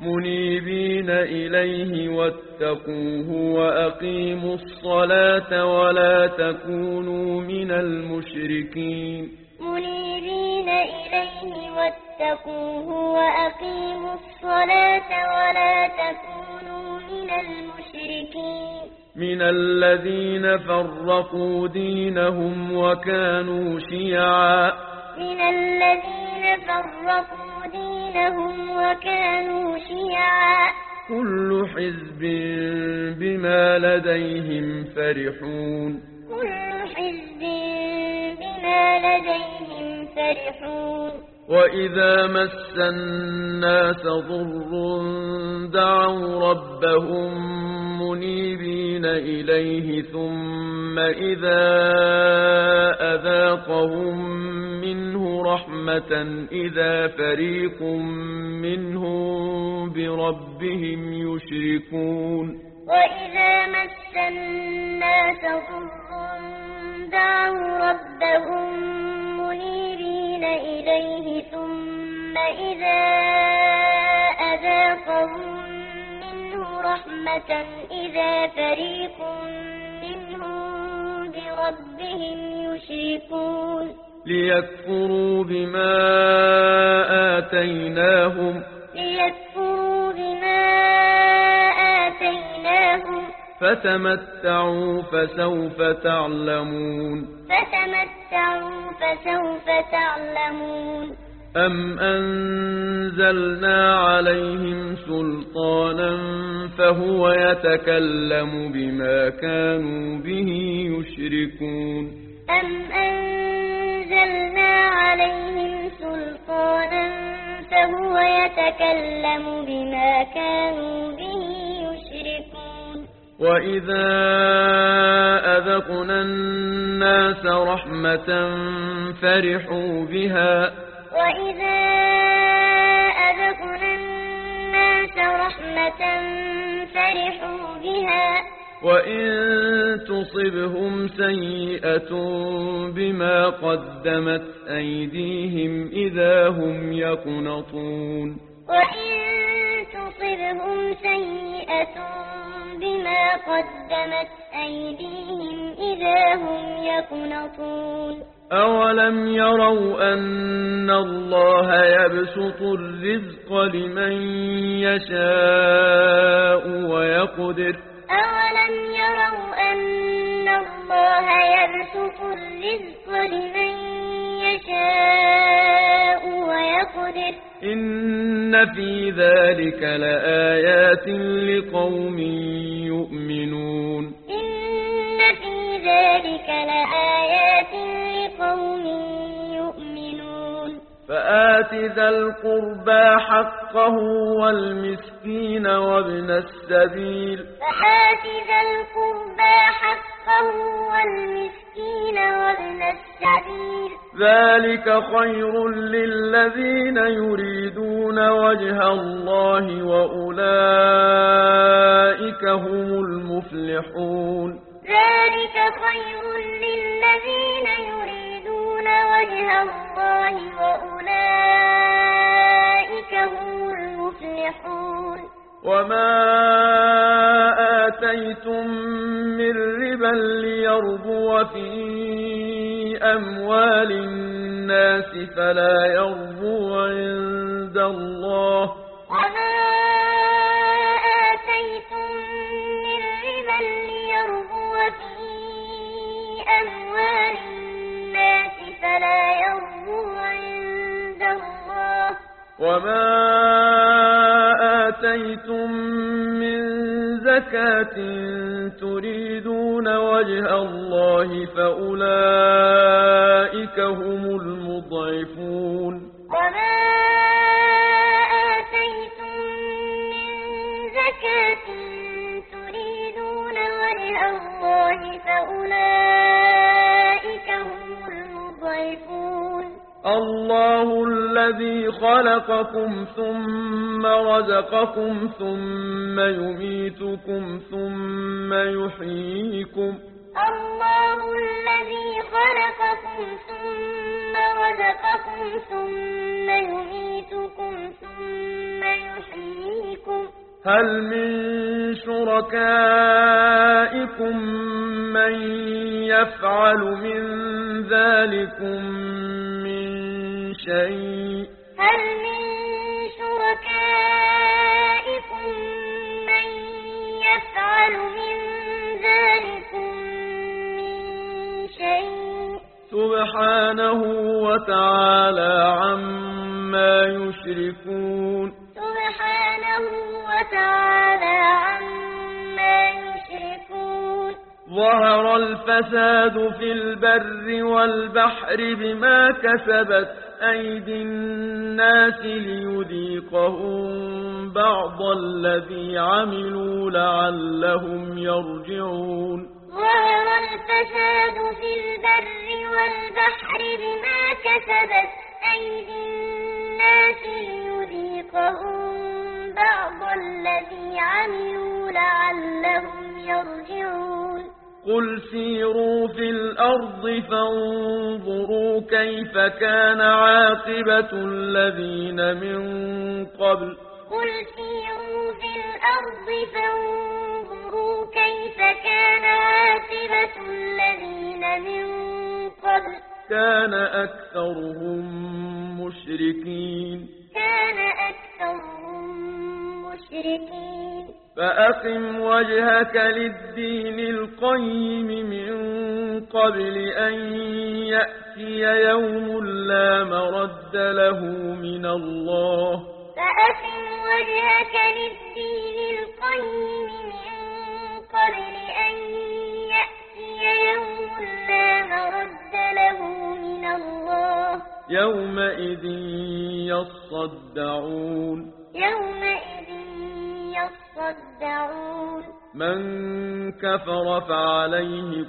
منيبين إليه واتقوه وأقيموا الصلاة ولا تكونوا من المشركين منيبين إليه واتقوه وأقيموا الصلاة ولا تكونوا من المشركين من الذين فرقوا دينهم وكانوا شيعا من الذين فرقوا دينهم وكانوا شيعا كل حزب بما لديهم فرحون كل حزب بما لديهم فرحون وإذا مس الناس ضر دعوا ربهم منيبين إليه ثم إذا أذاقهم منه رحمة إذا فريق منهم بربهم يشركون وإذا مس الناس ضر دعوا ربهم منيبين إليه ثم إذا أذاقهم منه رحمة إذا فريق منهم بربهم يشركون ليكفروا بما آتيناهم فتمتعوا فسوف تعلمون أم أنزلنا عليهم سلطانا فهو يتكلم بما كانوا به يشركون أم أنزلنا عليهم سلطانا فهو يتكلم بما كانوا به يشركون وإذا أذقنا الناس رحمة فرحوا بها وإن تصبهم سيئة بما قدمت أيديهم إذا هم يقنطون وإن تصبهم سيئة بما قدمت أيديهم إذا هم يقنطون أولم يروا أن الله يبسط الرزق لمن يشاء ويقدر أولم يروا أن الله يبسط الرزق لمن يشاء ويقدر إن في ذلك لآيات لقوم يؤمنون إن في ذلك لآيات لقوم يؤمنون فآت ذا القربى حقه والمسكين وابن السبيل ذلك خير للذين يريدون وجه الله وأولئك هم المفلحون ذلك خير للذين يريدون وجه الله وأولئك هم المفلحون وما آتيتم من ربا ليربو في أموال الناس فلا يربو عند الله وما آتيتم من ربا ليربو في أموال الناس فلا يربو عند الله وما آتيتم من زكاة تريدون وجه الله فأولئك هم المضعفون وما آتيتم من زكاة تريدون وجه الله فأولئك هم المضعفون الله الذي خلقكم ثم رزقكم ثم يميتكم ثم يحييكم الله الذي خلقكم ثم رزقكم ثم يميتكم ثم يحييكم هل من شركائكم من يفعل من ذلكم من شيء هل من شركائكم من يفعل من ذلكم من شيء سبحانه وتعالى عما يشركون سبحانه وتعالى عما يشركون ظهر الفساد في البر والبحر بما كسبت أيدي الناس ليذيقهم بعض الذي عملوا لعلهم يرجعون ظهر الفساد في البر والبحر بما كسبت أيدي الناس ليذيقهم بعض الذي عملوا لعلهم يرجعون قل سيروا في الأرض فانظروا كيف كان عاقبة الذين من قبل قل سيروا في الأرض فانظروا كيف كان عاقبة الذين من قبل كان أكثرهم مشركين فأقم وجهك للدين القيم من قبل أن يأتي يوم لا مرد له من الله فأقم وجهك للدين القيم من قبل أن يأتي يوم لا مرد له من الله يومئذ يصدعون من كفر فعليه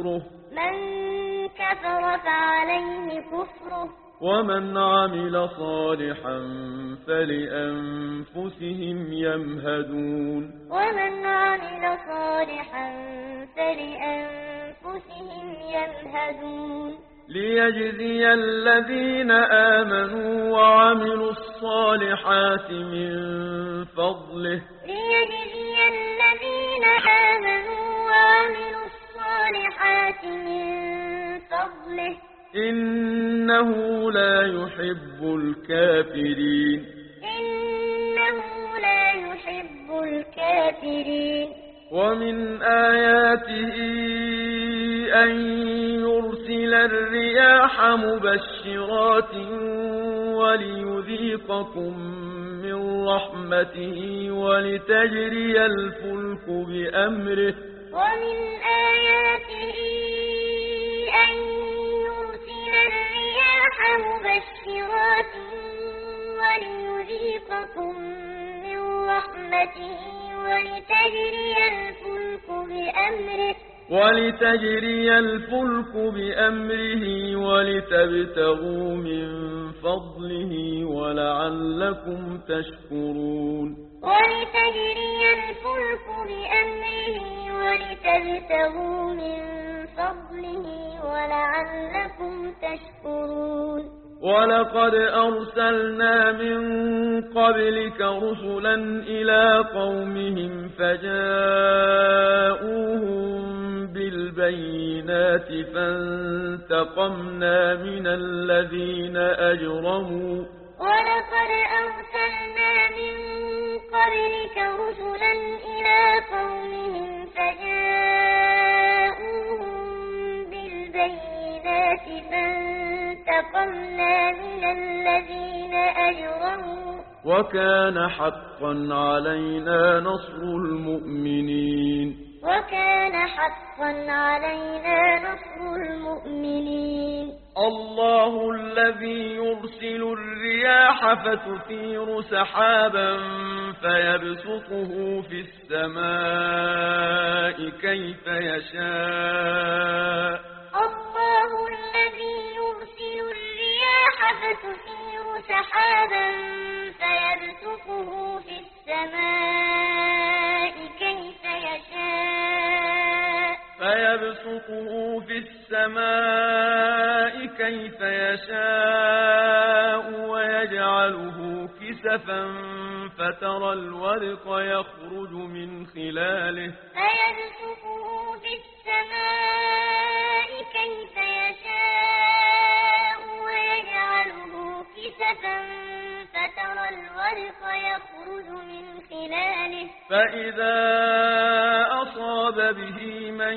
كفره ومن عمل صالحا فلأنفسهم يمهدون ليجزي الذين آمنوا وعملوا الصالحات من فضله إنه لا يحب الكافرين ومن آياته أن يرسل الرياح مبشرات وليذيقكم من رحمته ولتجري الفلك بأمره ومن آياته أن يرسل الرياح مبشرات وليذيقكم من رحمته ولتجري الفلك بأمره ولتبتغوا من فضله ولعلكم تشكرون ولقد أرسلنا من قبلك رسلا إلى قومهم فجاءوهم بالبينات فانتقمنا من الذين أجرموا وكان حقا علينا نصر المؤمنين الله الذي يرسل الرياح فتثير سحابا فيبسطه في السماء كيف يشاء ويجعله كسفا فترى الودق يخرج من خلاله فيبسطه في السماء كيف يشاء ويجعله كسفا فترى الودق يخرج من خلاله فإذا أصاب به من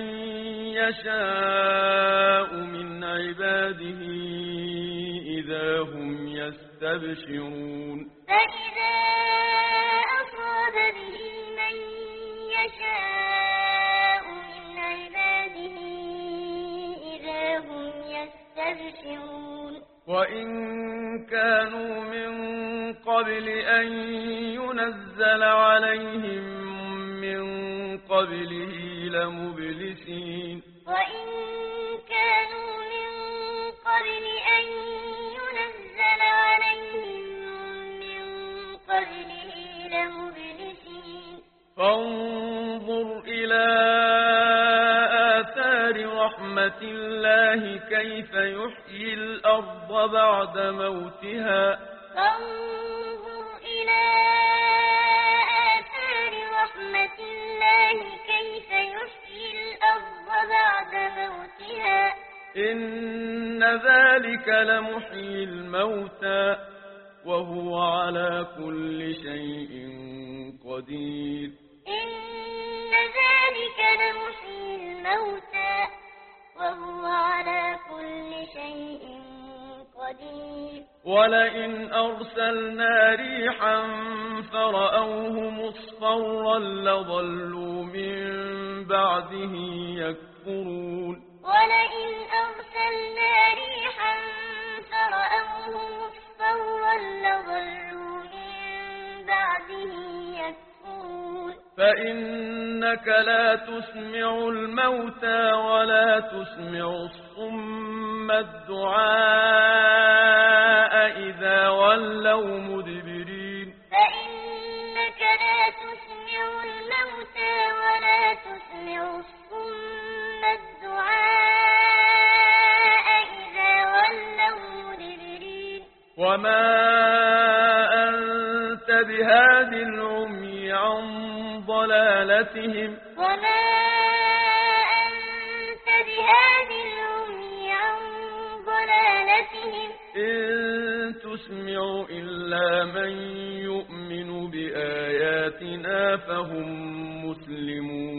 يشاء من عباده إذا هم يستبشرون فإذا أصاب به من يشاء من عباده إذا هم يستبشرون وإن كانوا من قبل أن ينزل عليهم من قبله لمبلسين وإن كانوا من قبل أن ينزل عليهم من قبله لمبلسين فانظر إلى آثار رحمة الله كيف يحيي الأرض بعد موتها فانظر إلى آثار رحمة الله كيف يحيي الأرض بعد موتها إن ذلك لمحيي الموتى وهو على كل شيء قدير إن ذلك لمحيي الموتى وهو على كل شيء قدير ولئن أرسلنا ريحا فرأوه مصفرا لظلوا من بعده يكفرون ولئن أرسلنا ريحا فرأوه مصفرا لظلوا من بعده يكفرون فإنك لا تسمع الموتى ولا تسمع الصم الدعاء إذا ولوا مدبرين فإنك لا تسمع الموتى ولا تسمع الصم الدعاء إذا ولوا مدبرين وما أنت بهاد العمي عن ضلالتهم وما أنت بهاد العمي عن ضلالتهم إن تسمع إلا من يؤمن بآياتنا فهم مسلمون